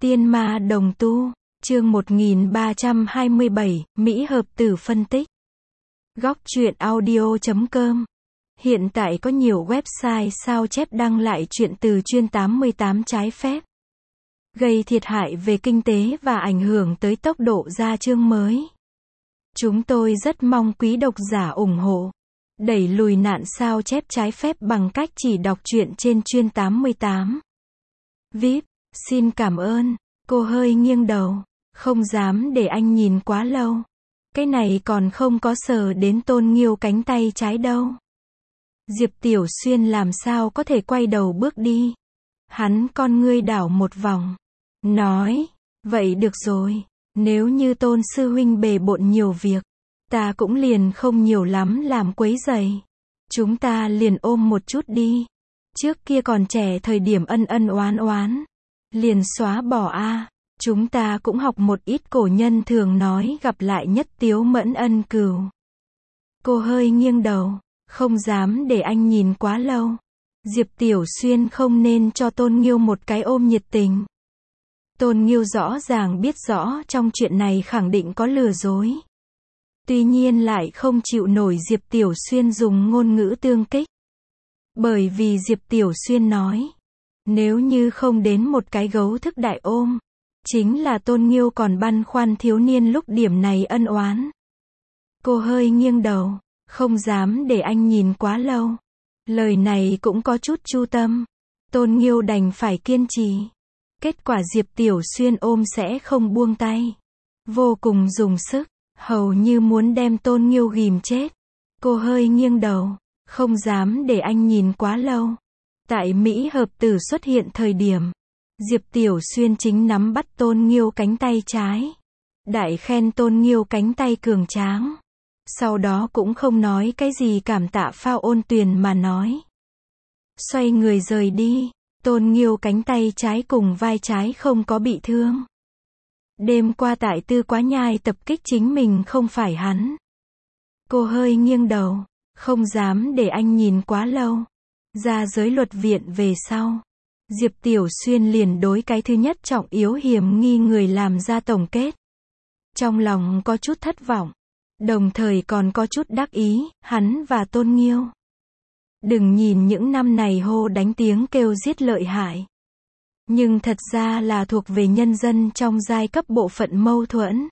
Tiên ma đồng tu, chương 1327, Mỹ hợp tử phân tích. Góc truyện audio.com. Hiện tại có nhiều website sao chép đăng lại chuyện từ chuyên 88 trái phép, gây thiệt hại về kinh tế và ảnh hưởng tới tốc độ ra chương mới. Chúng tôi rất mong quý độc giả ủng hộ, đẩy lùi nạn sao chép trái phép bằng cách chỉ đọc truyện trên chuyên 88. VIP, xin cảm ơn. Cô hơi nghiêng đầu, không dám để anh nhìn quá lâu. Cái này còn không có sờ đến Tôn Nghiêu cánh tay trái đâu. Diệp Tiểu Xuyên làm sao có thể quay đầu bước đi. Hắn con ngươi đảo một vòng, nói, vậy được rồi, nếu như Tôn sư huynh bề bộn nhiều việc, ta cũng liền không nhiều lắm làm quấy rầy. Chúng ta liền ôm một chút đi. Trước kia còn trẻ thời điểm ân ân oán oán, liền xóa bỏ a. Chúng ta cũng học một ít cổ nhân thường nói gặp lại nhất tiếu mẫn ân cừu. Cô hơi nghiêng đầu, không dám để anh nhìn quá lâu. Diệp Tiểu Xuyên không nên cho Tôn Nghiêu một cái ôm nhiệt tình. Tôn Nghiêu rõ ràng biết rõ trong chuyện này khẳng định có lừa dối. Tuy nhiên lại không chịu nổi Diệp Tiểu Xuyên dùng ngôn ngữ tương kích. Bởi vì Diệp Tiểu Xuyên nói, nếu như không đến một cái gấu thức đại ôm, chính là Tôn Nghiêu còn băn khoăn thiếu niên lúc điểm này ân oán. Cô hơi nghiêng đầu, không dám để anh nhìn quá lâu. Lời này cũng có chút chu tâm. Tôn Nghiêu đành phải kiên trì. Kết quả Diệp Tiểu Xuyên ôm sẽ không buông tay. Vô cùng dùng sức, hầu như muốn đem Tôn Nghiêu ghìm chết. Cô hơi nghiêng đầu, không dám để anh nhìn quá lâu. Tại Mỹ hợp tử xuất hiện thời điểm, Diệp Tiểu Xuyên chính nắm bắt Tôn Nghiêu cánh tay trái. Đại khen Tôn Nghiêu cánh tay cường tráng. Sau đó cũng không nói cái gì cảm tạ phao ôn tuyền mà nói. Xoay người rời đi, Tôn Nghiêu cánh tay trái cùng vai trái không có bị thương. Đêm qua tại Tư Quá Nhai tập kích chính mình không phải hắn. Cô hơi nghiêng đầu, không dám để anh nhìn quá lâu. Ra giới luật viện về sau, Diệp Tiểu Xuyên liền đối cái thứ nhất trọng yếu hiểm nghi người làm ra tổng kết. Trong lòng có chút thất vọng, đồng thời còn có chút đắc ý, hắn và Tôn Nghiêu. Đừng nhìn những năm này hô đánh tiếng kêu giết lợi hại, nhưng thật ra là thuộc về nhân dân trong giai cấp bộ phận mâu thuẫn.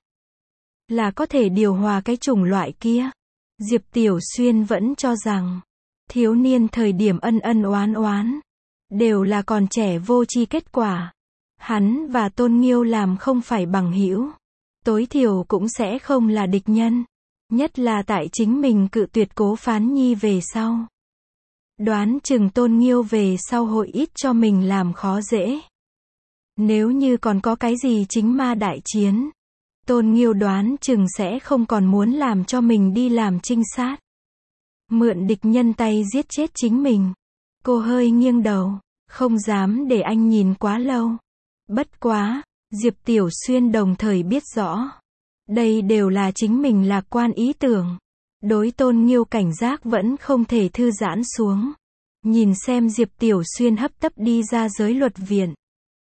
Là có thể điều hòa cái chủng loại kia. Diệp Tiểu Xuyên vẫn cho rằng, thiếu niên thời điểm ân ân oán oán, đều là còn trẻ vô tri kết quả. Hắn và Tôn Nghiêu làm không phải bằng hữu, tối thiểu cũng sẽ không là địch nhân. Nhất là tại chính mình cự tuyệt Cố Phán Nhi về sau. Đoán chừng Tôn Nghiêu về sau hội ít cho mình làm khó dễ. Nếu như còn có cái gì chính ma đại chiến, Tôn Nghiêu đoán chừng sẽ không còn muốn làm cho mình đi làm trinh sát, mượn địch nhân tay giết chết chính mình. Cô hơi nghiêng đầu, không dám để anh nhìn quá lâu. Bất quá, Diệp Tiểu Xuyên đồng thời biết rõ, đây đều là chính mình lạc quan ý tưởng. Đối Tôn Nghiêu cảnh giác vẫn không thể thư giãn xuống. Nhìn xem Diệp Tiểu Xuyên hấp tấp đi ra giới luật viện.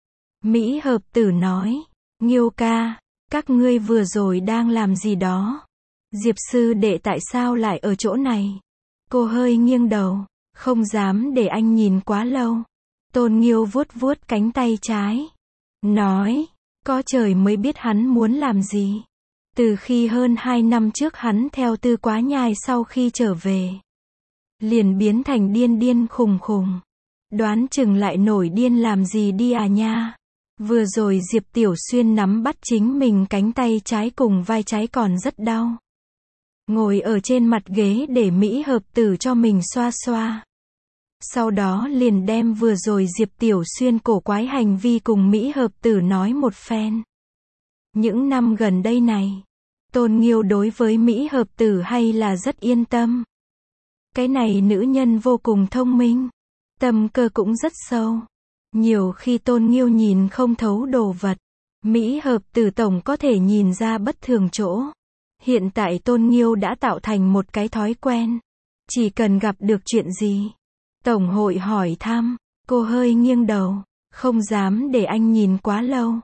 Mỹ hợp tử nói, Nghiêu ca, các ngươi vừa rồi đang làm gì đó? Diệp sư đệ tại sao lại ở chỗ này? Cô hơi nghiêng đầu, không dám để anh nhìn quá lâu. Tôn Nghiêu vuốt vuốt cánh tay trái, nói, có trời mới biết hắn muốn làm gì. Từ khi hơn 2 năm trước hắn theo Tư Quá Nhai sau khi trở về, liền biến thành điên điên khùng khùng. Đoán chừng lại nổi điên làm gì đi à nha. Vừa rồi Diệp Tiểu Xuyên nắm bắt chính mình cánh tay trái cùng vai trái còn rất đau. Ngồi ở trên mặt ghế để Mỹ hợp tử cho mình xoa xoa. Sau đó liền đem vừa rồi Diệp Tiểu Xuyên cổ quái hành vi cùng Mỹ hợp tử nói một phen. Những năm gần đây này, Tôn Nghiêu đối với Mỹ hợp tử hay là rất yên tâm. Cái này nữ nhân vô cùng thông minh, tâm cơ cũng rất sâu. Nhiều khi Tôn Nghiêu nhìn không thấu đồ vật, Mỹ hợp tử tổng có thể nhìn ra bất thường chỗ. Hiện tại Tôn Nghiêu đã tạo thành một cái thói quen. Chỉ cần gặp được chuyện gì, tổng hội hỏi thăm. Cô hơi nghiêng đầu, không dám để anh nhìn quá lâu.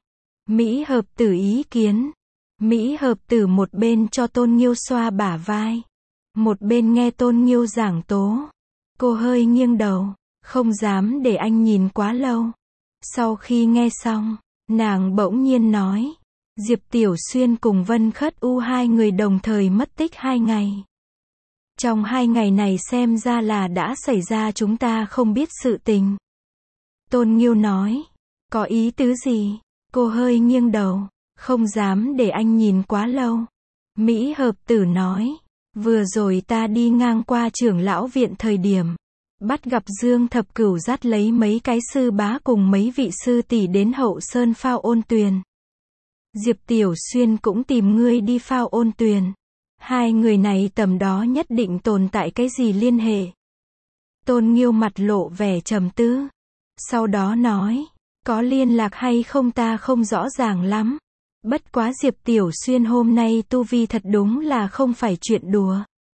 Mỹ Hợp Tử ý kiến. Mỹ Hợp Tử một bên cho Tôn Nghiêu xoa bả vai, một bên nghe Tôn Nghiêu giảng tố. Cô hơi nghiêng đầu, không dám để anh nhìn quá lâu. Sau khi nghe xong, nàng bỗng nhiên nói, Diệp Tiểu Xuyên cùng Vân Khất U hai người đồng thời mất tích 2 ngày. Trong 2 ngày này xem ra là đã xảy ra chúng ta không biết sự tình. Tôn Nghiêu nói, có ý tứ gì? Cô hơi nghiêng đầu, không dám để anh nhìn quá lâu. Mỹ Hợp Tử nói, vừa rồi ta đi ngang qua trưởng lão viện thời điểm, bắt gặp Dương Thập Cửu dắt lấy mấy cái sư bá cùng mấy vị sư tỷ đến Hậu Sơn phao ôn tuyền. Diệp Tiểu Xuyên cũng tìm ngươi đi phao ôn tuyền. 2 người này tầm đó nhất định tồn tại cái gì liên hệ. Tôn Nghiêu mặt lộ vẻ trầm tư. Sau đó nói, có liên lạc hay không ta không rõ ràng lắm. Bất quá Diệp Tiểu Xuyên hôm nay tu vi thật đúng là không phải chuyện đùa.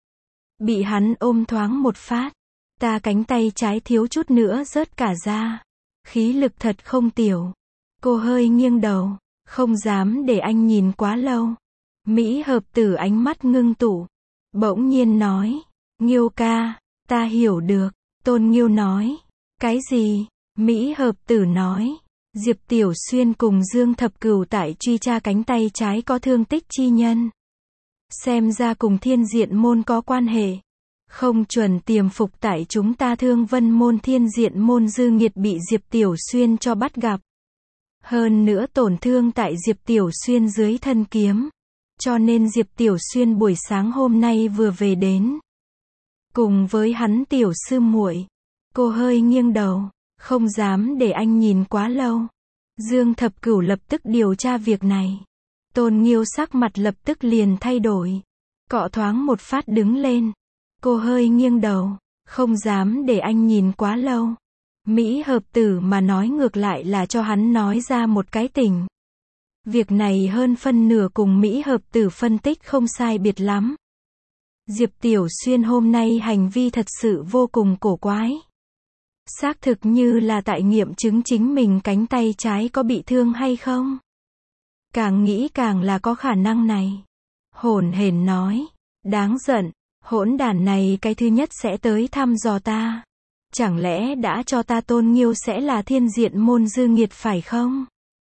Bị hắn ôm thoáng một phát, ta cánh tay trái thiếu chút nữa rớt cả ra. Khí lực thật không tiểu. Cô hơi nghiêng đầu, không dám để anh nhìn quá lâu. Mỹ Hợp Tử ánh mắt ngưng tụ, bỗng nhiên nói, Nghiêu ca, ta hiểu được. Tôn Nghiêu nói, cái gì? Mỹ Hợp Tử nói, Diệp Tiểu Xuyên cùng Dương Thập Cửu tại truy tra cánh tay trái có thương tích chi nhân. Xem ra cùng Thiên Diện môn có quan hệ. Không chuẩn tiềm phục tại chúng ta Thương Vân môn Thiên Diện môn Dư Nghiệt bị Diệp Tiểu Xuyên cho bắt gặp. Hơn nữa tổn thương tại Diệp Tiểu Xuyên dưới thân kiếm. Cho nên Diệp Tiểu Xuyên buổi sáng hôm nay vừa về đến. Cùng với hắn tiểu sư muội. Cô hơi nghiêng đầu, không dám để anh nhìn quá lâu. Dương Thập Cửu lập tức điều tra việc này. Tôn Nghiêu sắc mặt lập tức liền thay đổi. Cọ thoáng một phát đứng lên. Cô hơi nghiêng đầu, không dám để anh nhìn quá lâu. Mỹ Hợp Tử mà nói ngược lại là cho hắn nói ra một cái tình. Việc này hơn phân nửa cùng Mỹ Hợp Tử phân tích không sai biệt lắm. Diệp Tiểu Xuyên hôm nay hành vi thật sự vô cùng cổ quái. Xác thực như là tại nghiệm chứng chính mình cánh tay trái có bị thương hay không. Càng nghĩ càng là có khả năng này. Hổn hển nói, đáng giận, hỗn đản này cái thứ nhất sẽ tới thăm dò ta. Chẳng lẽ đã cho ta Tôn Nghiêu sẽ là Thiên Diện môn Dư Nghiệt phải không?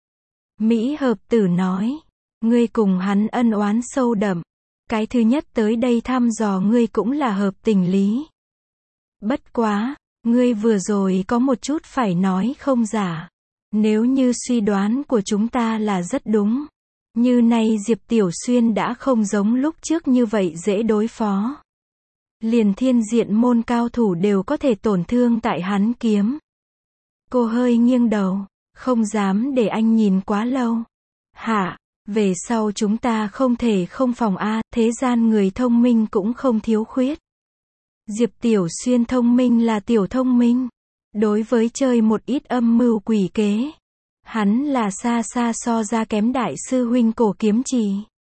Mỹ Hợp Tử nói, ngươi cùng hắn ân oán sâu đậm. Cái thứ nhất tới đây thăm dò ngươi cũng là hợp tình lý. Bất quá, ngươi vừa rồi có một chút phải nói không giả. Nếu như suy đoán của chúng ta là rất đúng. Như nay Diệp Tiểu Xuyên đã không giống lúc trước như vậy dễ đối phó. Liền Thiên Diện môn cao thủ đều có thể tổn thương tại hắn kiếm. Cô hơi nghiêng đầu, không dám để anh nhìn quá lâu. Hả, về sau chúng ta không thể không phòng a, thế gian người thông minh cũng không thiếu khuyết. Diệp Tiểu Xuyên thông minh là tiểu thông minh. Đối với chơi một ít âm mưu quỷ kế, hắn là xa xa so ra kém đại sư huynh Cổ Kiếm Trì.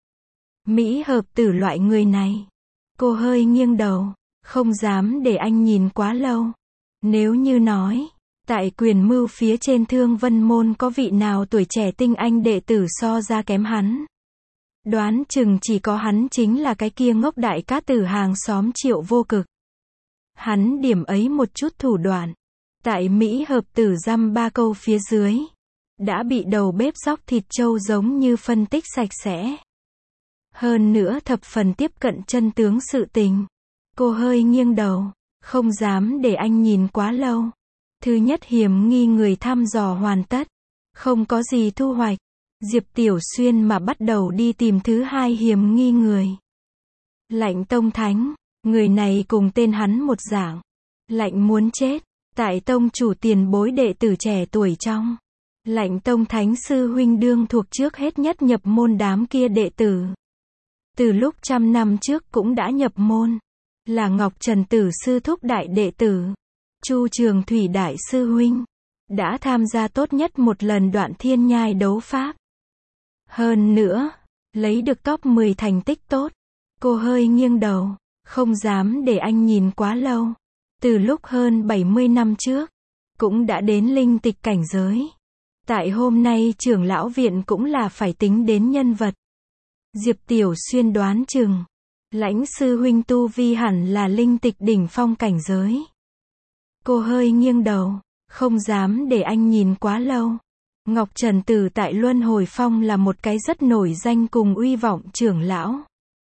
Mỹ Hợp Tử loại người này. Cô hơi nghiêng đầu, không dám để anh nhìn quá lâu. Nếu như nói, tại quyền mưu phía trên Thương Vân môn có vị nào tuổi trẻ tinh anh đệ tử so ra kém hắn. Đoán chừng chỉ có hắn chính là cái kia ngốc đại cát tử hàng xóm Triệu Vô Cực. Hắn điểm ấy một chút thủ đoạn. Tại Mỹ Hợp Tử dăm ba câu phía dưới. Đã bị đầu bếp róc thịt trâu giống như phân tích sạch sẽ. Hơn nữa thập phần tiếp cận chân tướng sự tình. Cô hơi nghiêng đầu, không dám để anh nhìn quá lâu. Thứ nhất hiểm nghi người thăm dò hoàn tất. Không có gì thu hoạch. Diệp Tiểu Xuyên mà bắt đầu đi tìm thứ hai hiểm nghi người. Lạnh Tông Thánh, người này cùng tên hắn một dạng. Lạnh muốn chết, tại tông chủ tiền bối đệ tử trẻ tuổi trong. Lạnh Tông Thánh sư huynh đương thuộc trước hết nhất nhập môn đám kia đệ tử. Từ lúc 100 năm trước cũng đã nhập môn. Là Ngọc Trần Tử sư thúc đại đệ tử. Chu Trường Thủy đại sư huynh. Đã tham gia tốt nhất một lần Đoạn Thiên Nhai đấu pháp. Hơn nữa, lấy được top 10 thành tích tốt. Cô hơi nghiêng đầu, không dám để anh nhìn quá lâu. Từ lúc hơn 70 năm trước, cũng đã đến linh tịch cảnh giới. Tại hôm nay trưởng lão viện cũng là phải tính đến nhân vật. Diệp Tiểu Xuyên đoán chừng, Lãnh sư huynh tu vi hẳn là linh tịch đỉnh phong cảnh giới. Cô hơi nghiêng đầu, không dám để anh nhìn quá lâu. Ngọc Trần Tử tại Luân Hồi Phong là một cái rất nổi danh cùng uy vọng trưởng lão.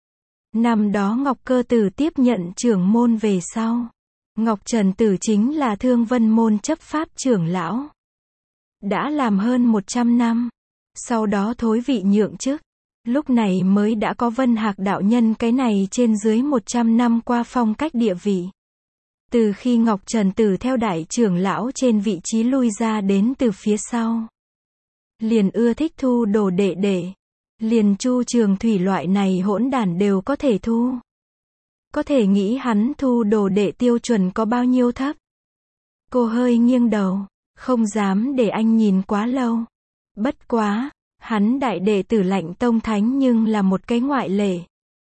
Năm đó Ngọc Cơ Tử tiếp nhận trưởng môn về sau, Ngọc Trần Tử chính là Thương Vân môn chấp pháp trưởng lão. Đã làm hơn 100 năm, sau đó thối vị nhượng chức. Lúc này mới đã có Vân Hạc đạo nhân cái này trên dưới 100 năm qua phong cách địa vị. Từ khi Ngọc Trần Tử theo đại trưởng lão trên vị trí lui ra đến từ phía sau, liền ưa thích thu đồ đệ đệ. Liền Chu Trường Thủy loại này hỗn đản đều có thể thu. Có thể nghĩ hắn thu đồ đệ tiêu chuẩn có bao nhiêu thấp. Cô hơi nghiêng đầu, không dám để anh nhìn quá lâu. Bất quá, hắn đại đệ tử Lạnh Tông Thánh nhưng là một cái ngoại lệ.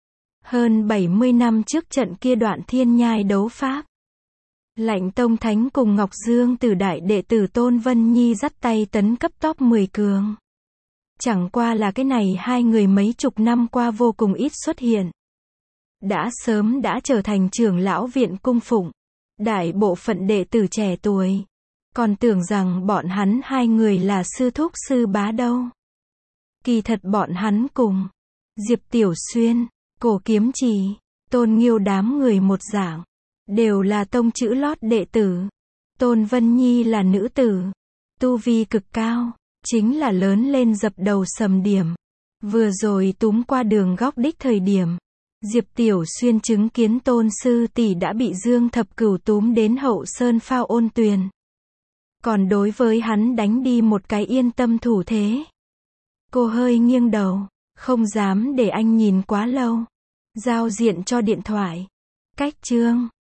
Hơn 70 năm trước trận kia đoạn thiên nhai đấu pháp, Lạnh Tông Thánh cùng Ngọc Dương từ đại đệ tử Tôn Vân Nhi dắt tay tấn cấp top 10 cường. Chẳng qua là cái này hai người mấy chục năm qua vô cùng ít xuất hiện. Đã sớm đã trở thành trưởng lão viện cung phụng. Đại bộ phận đệ tử trẻ tuổi còn tưởng rằng bọn hắn hai người là sư thúc sư bá đâu. Kỳ thật bọn hắn cùng Diệp Tiểu Xuyên, Cổ Kiếm Trì, Tôn Nghiêu đám người một dạng, đều là tông chữ lót đệ tử. Tôn Vân Nhi là nữ tử, tu vi cực cao, chính là lớn lên dập đầu sầm điểm. Vừa rồi túm qua đường góc đích thời điểm, Diệp Tiểu Xuyên chứng kiến Tôn sư tỷ đã bị Dương Thập Cửu túm đến Hậu Sơn phao ôn tuyền. Còn đối với hắn đánh đi một cái yên tâm thủ thế. Cô hơi nghiêng đầu, không dám để anh nhìn quá lâu. Giao diện cho điện thoại. Cách chương